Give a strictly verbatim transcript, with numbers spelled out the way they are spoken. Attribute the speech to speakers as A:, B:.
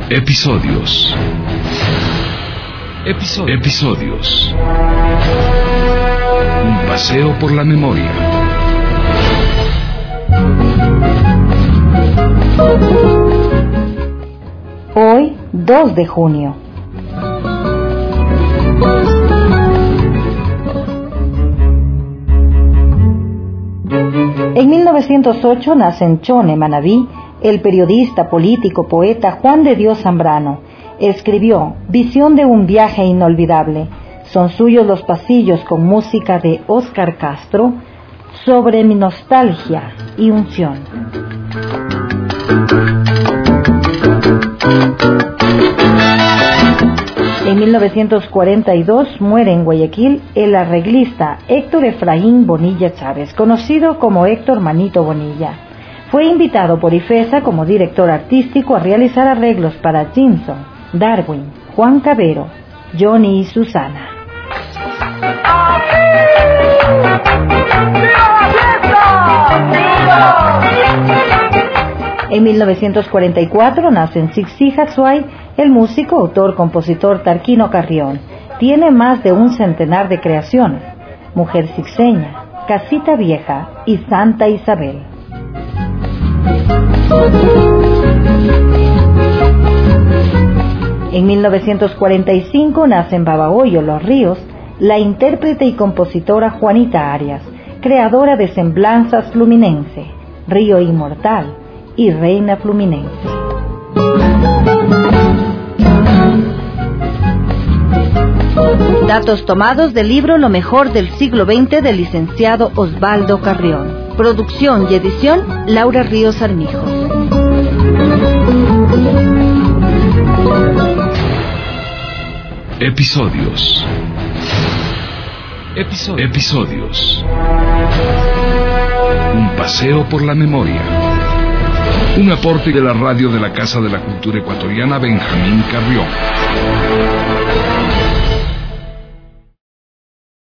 A: Episodios. Episodios. Episodios. Un paseo por la memoria.
B: Hoy, dos de junio. En mil novecientos ocho nace en Chone, Manabí, el periodista, político, poeta Juan de Dios Zambrano. Escribió Visión de un viaje inolvidable. Son suyos los pasillos con música de Óscar Castro, Sobre mi nostalgia y unción. En mil novecientos cuarenta y dos muere en Guayaquil el arreglista Héctor Efraín Bonilla Chávez, conocido como Héctor Manito Bonilla. Fue invitado por IFESA como director artístico a realizar arreglos para Jimson, Darwin, Juan Cabero, Johnny y Susana. En mil novecientos cuarenta y cuatro nace en Sixijatsuay el músico, autor, compositor Tarquino Carrión. Tiene más de un centenar de creaciones: Mujer Sixeña, Casita Vieja y Santa Isabel. En mil novecientos cuarenta y cinco nace en Babahoyo, Los Ríos, la intérprete y compositora Juanita Arias, creadora de Semblanzas Fluminense, Río Inmortal y Reina Fluminense. Datos tomados del libro Lo mejor del siglo veinte del licenciado Osvaldo Carrión. Producción y edición Laura Ríos Armijo.
A: Episodios. Episodios. Episodios. Un paseo por la memoria. Un aporte de la radio de la Casa de la Cultura Ecuatoriana Benjamín Carrión.